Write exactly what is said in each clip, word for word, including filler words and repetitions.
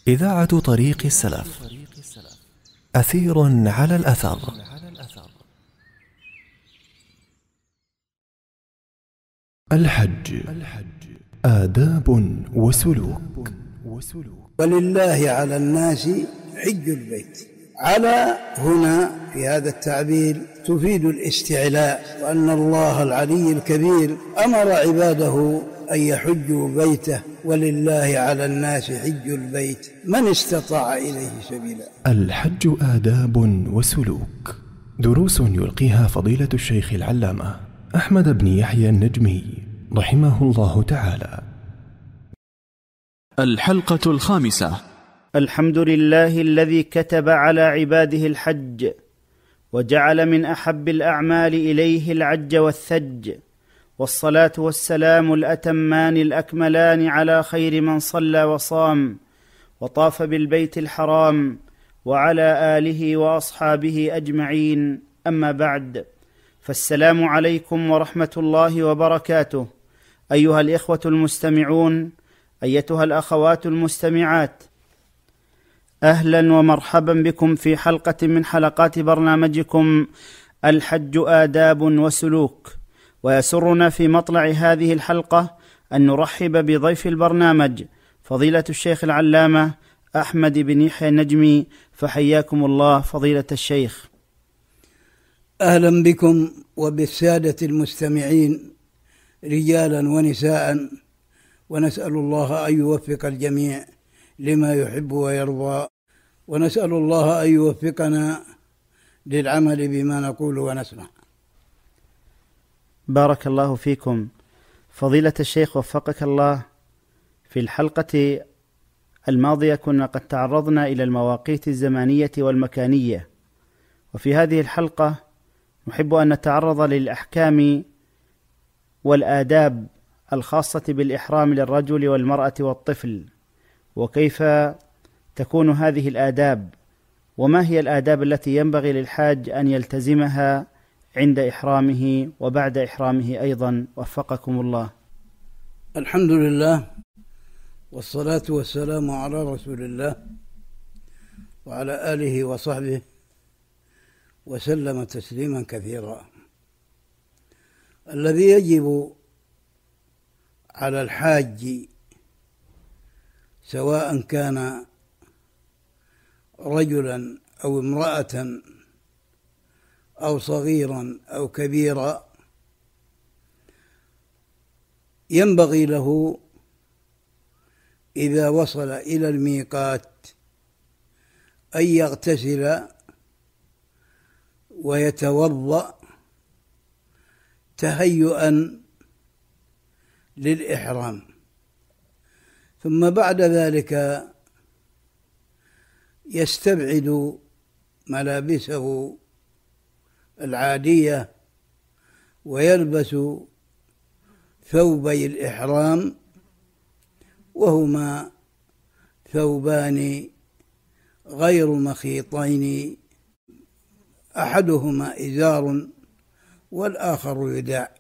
إذاعة طريق السلف، أثير على الأثر. الحج، آداب وسلوك. ولله على الناس حج البيت. على هنا في هذا التعبير تفيد الاستعلاء، وأن الله العلي الكبير أمر عباده أن يحجوا بيته، ولله على الناس حج البيت من استطاع إليه سبيلا. الحج آداب وسلوك، دروس يلقيها فضيلة الشيخ العلامة أحمد بن يحيى النجمي رحمه الله تعالى. الحلقة الخامسة. الحمد لله الذي كتب على عباده الحج، وجعل من أحب الأعمال إليه العج والثج، والصلاة والسلام الأتمان الأكملان على خير من صلى وصام وطاف بالبيت الحرام، وعلى آله وأصحابه أجمعين. أما بعد، فالسلام عليكم ورحمة الله وبركاته، أيها الإخوة المستمعون، أيتها الأخوات المستمعات، أهلا ومرحبا بكم في حلقة من حلقات برنامجكم الحج آداب وسلوك. ويسرنا في مطلع هذه الحلقة أن نرحب بضيف البرنامج فضيلة الشيخ العلامة أحمد بن يحيى النجمي، فحياكم الله فضيلة الشيخ. أهلا بكم وبالسادة المستمعين رجالا ونساء، ونسأل الله أن يوفق الجميع لما يحب ويرضى، ونسأل الله أن يوفقنا للعمل بما نقول ونسمع. بارك الله فيكم فضيلة الشيخ، وفقك الله. في الحلقة الماضية كنا قد تعرضنا إلى المواقيت الزمانية والمكانية، وفي هذه الحلقة نحب أن نتعرض للأحكام والآداب الخاصة بالإحرام للرجل والمرأة والطفل، وكيف تكون هذه الآداب، وما هي الآداب التي ينبغي للحاج أن يلتزمها عند إحرامه وبعد إحرامه أيضا، وفقكم الله. الحمد لله، والصلاة والسلام على رسول الله وعلى آله وصحبه وسلم تسليما كثيرا. الذي يجب على الحاج سواء كان رجلا أو امرأة أو صغيرا أو كبيرا، ينبغي له إذا وصل إلى الميقات أن يغتسل ويتوضأ تهيئا للإحرام، ثم بعد ذلك يستبعد ملابسه العادية ويلبس ثوبي الإحرام، وهما ثوبان غير مخيطين، أحدهما إزار والآخر رداء.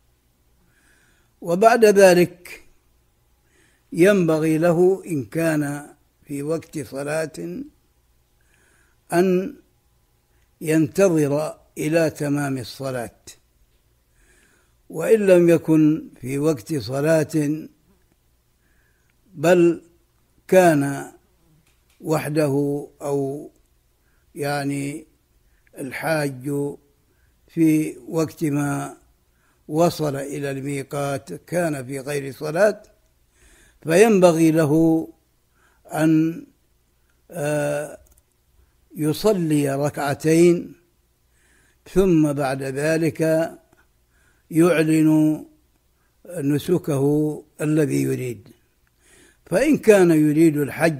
وبعد ذلك ينبغي له إن كان في وقت صلاة أن ينتظر إلى تمام الصلاة، وإن لم يكن في وقت صلاة بل كان وحده أو يعني الحاج في وقت ما وصل إلى الميقات كان في غير صلاة، فينبغي له أن يصلي ركعتين، ثم بعد ذلك يعلن نسكه الذي يريد. فإن كان يريد الحج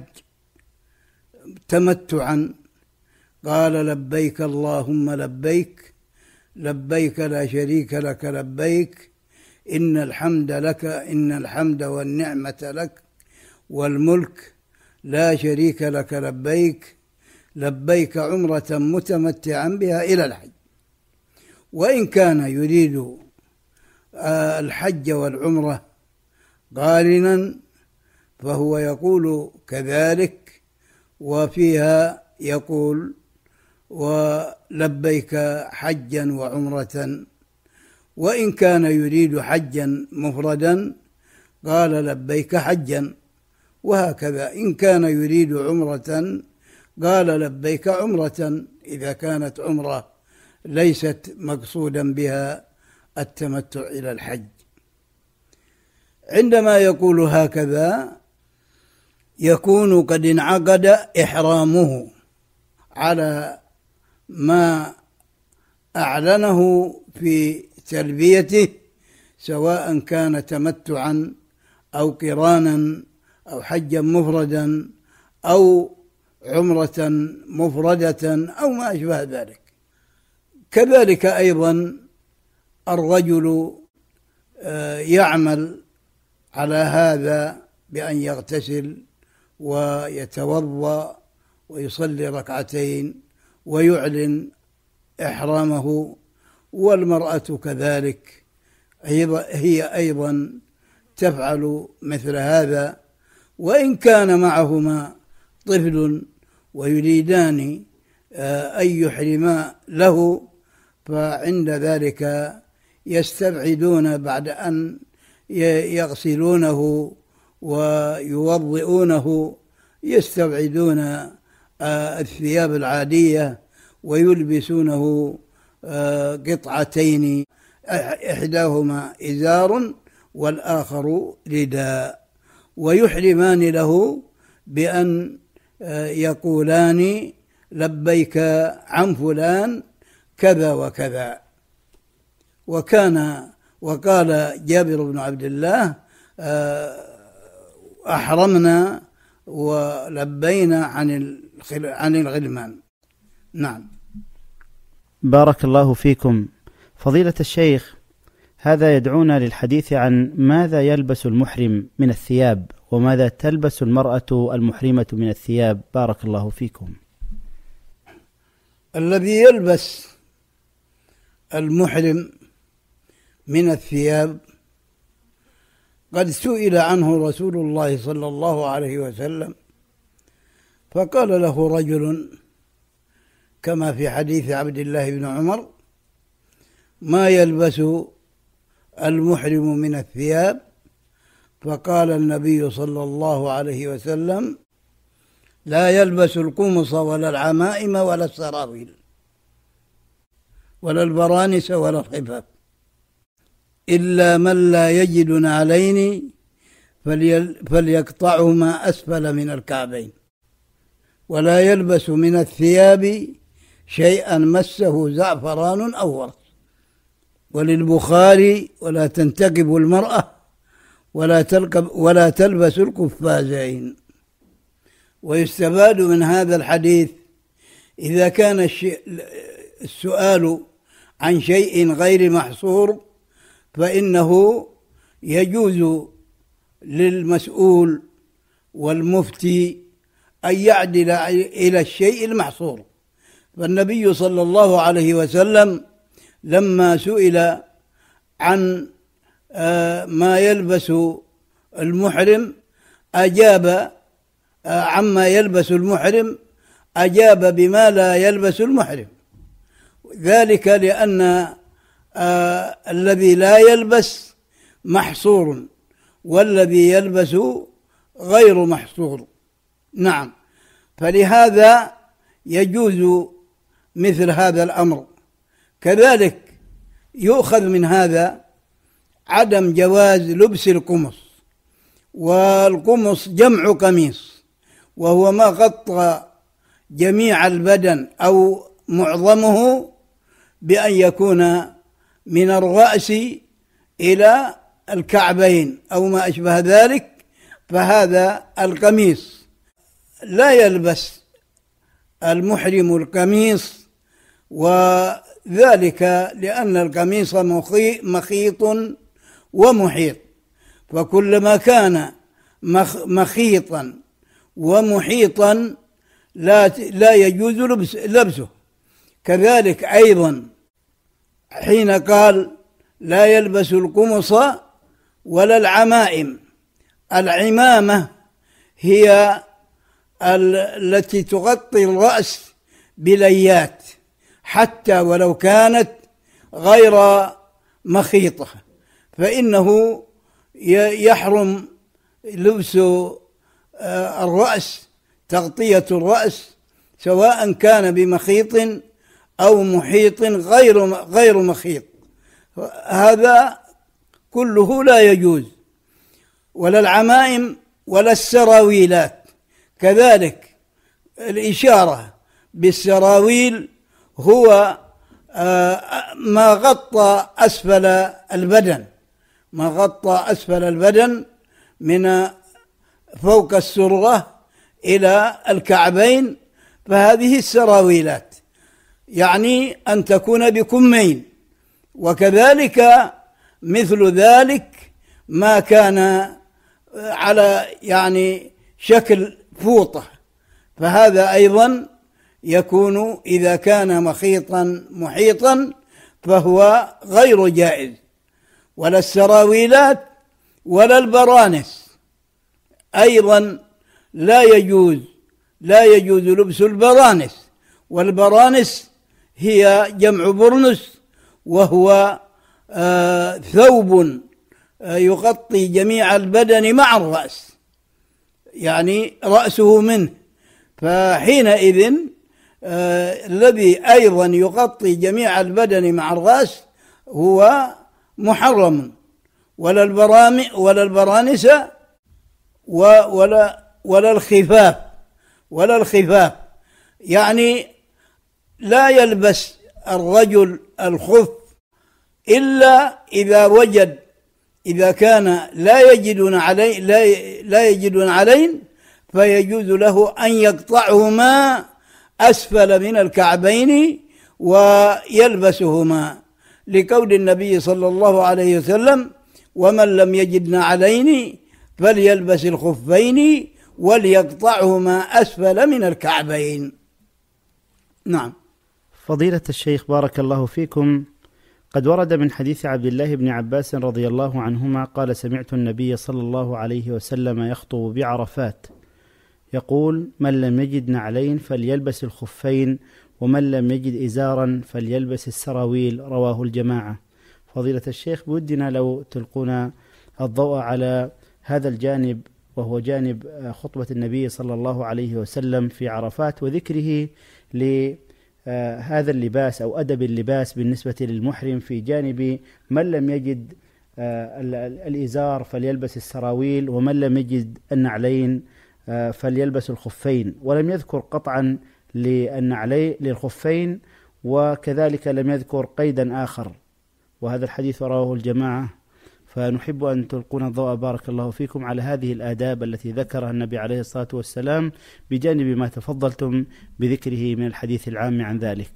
تمتعا قال لبيك اللهم لبيك، لبيك لا شريك لك لبيك، إن الحمد لك إن الحمد والنعمة لك والملك لا شريك لك لبيك، لبيك عمرة متمتعا بها إلى الحج. وإن كان يريد الحج والعمرة قارنا فهو يقول كذلك، وفيها يقول ولبيك حجا وعمرة، وإن كان يريد حجا مفردا قال لبيك حجا، وهكذا إن كان يريد عمرة قال لبيك عمرة إذا كانت عمرة ليست مقصودا بها التمتع إلى الحج. عندما يقول هكذا يكون قد انعقد إحرامه على ما أعلنه في تلبيته، سواء كان تمتعا أو قرانا أو حجا مفردا أو عمرة مفردة أو ما أشبه ذلك. كذلك أيضا الرجل يعمل على هذا بأن يغتسل ويتوضأ ويصلي ركعتين ويعلن إحرامه، والمرأة كذلك هي أيضا تفعل مثل هذا، وإن كان معهما طفل ويريدان أن يحرما له فعند ذلك يستبعدون بعد أن يغسلونه ويوضئونه، يستبعدون الثياب العادية ويلبسونه قطعتين، إحداهما إزار والآخر رداء، ويحرمان له بأن يقولان لبيك عن فلان كذا وكذا. وكان وقال جابر بن عبد الله أحرمنا ولبينا عن عن الغلمان. نعم. بارك الله فيكم فضيلة الشيخ. هذا يدعونا للحديث عن ماذا يلبس المحرم من الثياب وماذا تلبس المرأة المحرمة من الثياب. بارك الله فيكم. الذي يلبس المحرم من الثياب قد سئل عنه رسول الله صلى الله عليه وسلم، فقال له رجل كما في حديث عبد الله بن عمر: ما يلبس المحرم من الثياب؟ فقال النبي صلى الله عليه وسلم: لا يلبس القمص ولا العمائم ولا السراويل ولا البرانس ولا الخفاف، إلا من لا يجد نعلين فليقطعهما أسفل من الكعبين، ولا يلبس من الثياب شيئا مسه زعفران أو ورق. وللبخاري: ولا تنتقب المرأة ولا تلقب ولا تلبس القفازين. ويستفاد من هذا الحديث إذا كان السؤال عن شيء غير محصور فإنه يجوز للمسؤول والمفتي أن يعدل إلى الشيء المحصور. فالنبي صلى الله عليه وسلم لما سئل عن ما يلبس المحرم أجاب عما يلبس المحرم أجاب بما لا يلبس المحرم، ذلك لأن آه الذي لا يلبس محصور والذي يلبس غير محصور. نعم. فلهذا يجوز مثل هذا الأمر. كذلك يؤخذ من هذا عدم جواز لبس القمص، والقمص جمع قميص، وهو ما غطى جميع البدن أو معظمه بأن يكون من الرأس إلى الكعبين أو ما أشبه ذلك، فهذا القميص. لا يلبس المحرم القميص، وذلك لأن القميص مخيط ومحيط، فكلما كان مخيطا ومحيطا لا لا يجوز لبس لبسه. كذلك أيضا حين قال لا يلبس القمص ولا العمائم، العمامة هي التي تغطي الرأس بليات حتى ولو كانت غير مخيطة، فإنه يحرم لبس الرأس، تغطية الرأس، سواء كان بمخيط أو محيط غير غير مخيط، هذا كله لا يجوز. ولا العمائم ولا السراويلات كذلك. الإشارة بالسراويل هو ما غطى أسفل البدن، ما غطى أسفل البدن من فوق السرة إلى الكعبين، فهذه السراويلات، يعني أن تكون بكمين. وكذلك مثل ذلك ما كان على يعني شكل فوطة، فهذا أيضا يكون إذا كان مخيطا محيطا فهو غير جائز. ولا السراويلات ولا البرانس أيضا لا يجوز لا يجوز لبس البرانس. والبرانس هي جمع برنس، وهو آه ثوب آه يغطي جميع البدن مع الرأس، يعني رأسه منه، فحينئذ آه الذي أيضا يغطي جميع البدن مع الرأس هو محرم. ولا البرام ولا البرانس ولا ولا الخفاف ولا الخفاف يعني لا يلبس الرجل الخف إلا إذا وجد إذا كان لا يجدون عليه لا لا يجدون عليه فيجوز له أن يقطعهما أسفل من الكعبين ويلبسهما، لقول النبي صلى الله عليه وسلم: ومن لم يجد عليه فليلبس الخفين وليقطعهما أسفل من الكعبين. نعم. فضيلة الشيخ بارك الله فيكم، قد ورد من حديث عبد الله بن عباس رضي الله عنهما قال: سمعت النبي صلى الله عليه وسلم يخطب بعرفات يقول: من لم يجد نعلين فليلبس الخفين، ومن لم يجد إزارا فليلبس السراويل، رواه الجماعة. فضيلة الشيخ، بودنا لو تلقون الضوء على هذا الجانب، وهو جانب خطبة النبي صلى الله عليه وسلم في عرفات، وذكره لهذا اللباس أو أدب اللباس بالنسبة للمحرم، في جانب من لم يجد الإزار فليلبس السراويل، ومن لم يجد النعلين فليلبس الخفين، ولم يذكر قطعا للنعلين للخفين، وكذلك لم يذكر قيدا آخر، وهذا الحديث رواه الجماعة. فنحب أن تلقون الضوء بارك الله فيكم على هذه الآداب التي ذكرها النبي عليه الصلاة والسلام، بجانب ما تفضلتم بذكره من الحديث العام عن ذلك.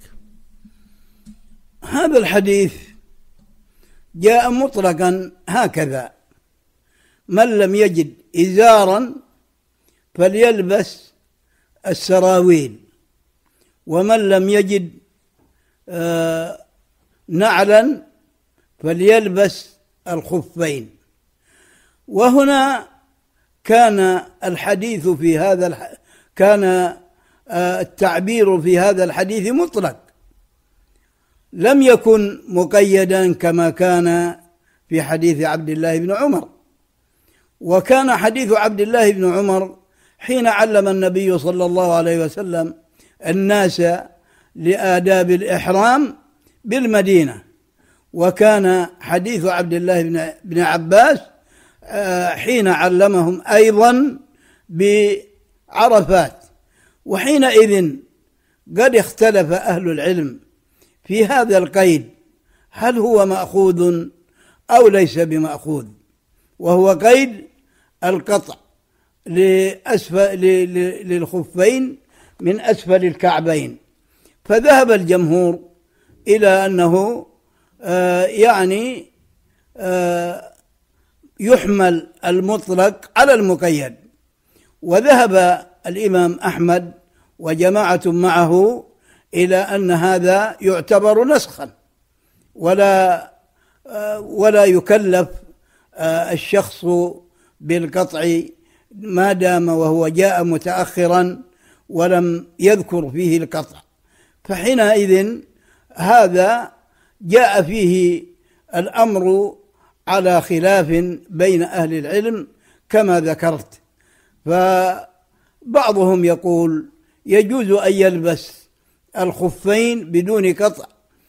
هذا الحديث جاء مطلقا هكذا: من لم يجد إزارا فليلبس السراويل، ومن لم يجد آه نعلا فليلبس الخفين. وهنا كان الحديث في هذا الح... كان آه التعبير في هذا الحديث مطلق، لم يكن مقيدا كما كان في حديث عبد الله بن عمر. وكان حديث عبد الله بن عمر حين علم النبي صلى الله عليه وسلم الناس لآداب الإحرام بالمدينة، وكان حديث عبد الله بن عباس حين علمهم أيضا بعرفات. وحينئذ قد اختلف أهل العلم في هذا القيد، هل هو مأخوذ أو ليس بمأخوذ، وهو قيد القطع لأسفل للخفين من أسفل الكعبين. فذهب الجمهور إلى أنه آه يعني آه يحمل المطلق على المقيد، وذهب الإمام أحمد وجماعة معه إلى أن هذا يعتبر نسخا، ولا آه ولا يكلف آه الشخص بالقطع ما دام وهو جاء متأخرا ولم يذكر فيه القطع، فحينئذ هذا جاء فيه الأمر على خلاف بين أهل العلم كما ذكرت. فبعضهم يقول يجوز أن يلبس الخفين بدون قطع،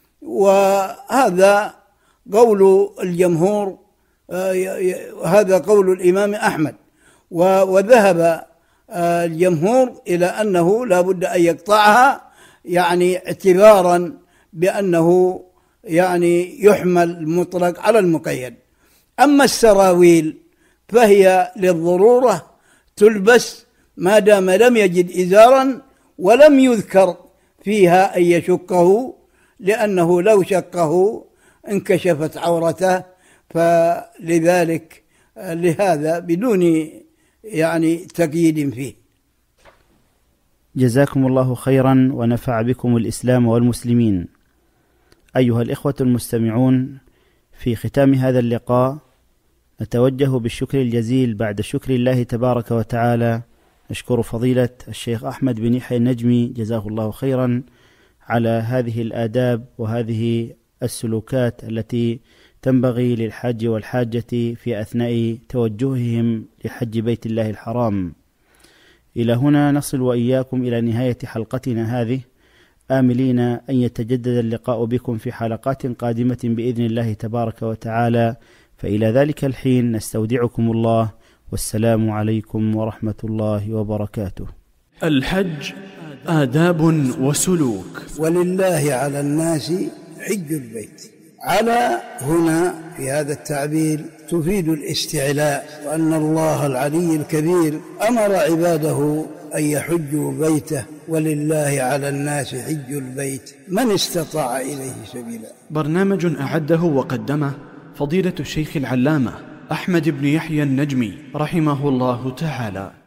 وهذا قول الجمهور، هذا قول الإمام أحمد، وذهب الجمهور إلى أنه لا بد أن يقطعها، يعني اعتبارا بأنه يعني يحمل المطلق على المقيد. أما السراويل فهي للضرورة تلبس ما دام لم يجد إزارا ولم يذكر فيها أن يشقه، لأنه لو شقه انكشفت عورته، فلذلك لهذا بدون يعني تقييد فيه. جزاكم الله خيرا ونفع بكم الإسلام والمسلمين. أيها الإخوة المستمعون، في ختام هذا اللقاء نتوجه بالشكر الجزيل بعد شكر الله تبارك وتعالى. نشكر فضيلة الشيخ أحمد بن يحيى النجمي جزاه الله خيرا على هذه الآداب وهذه السلوكات التي تنبغي للحاج والحاجة في أثناء توجههم لحج بيت الله الحرام. إلى هنا نصل وإياكم إلى نهاية حلقتنا هذه، آملين أن يتجدد اللقاء بكم في حلقات قادمة بإذن الله تبارك وتعالى. فإلى ذلك الحين نستودعكم الله، والسلام عليكم ورحمة الله وبركاته. الحج آداب وسلوك. ولله على الناس حج البيت. على هنا في هذا التعبير تفيد الاستعلاء، وأن الله العلي الكبير أمر عباده أن يحجوا بيته، ولله على الناس حج البيت من استطاع إليه سبيلا. برنامج أعده وقدمه فضيلة الشيخ العلامة أحمد بن يحيى النجمي رحمه الله تعالى.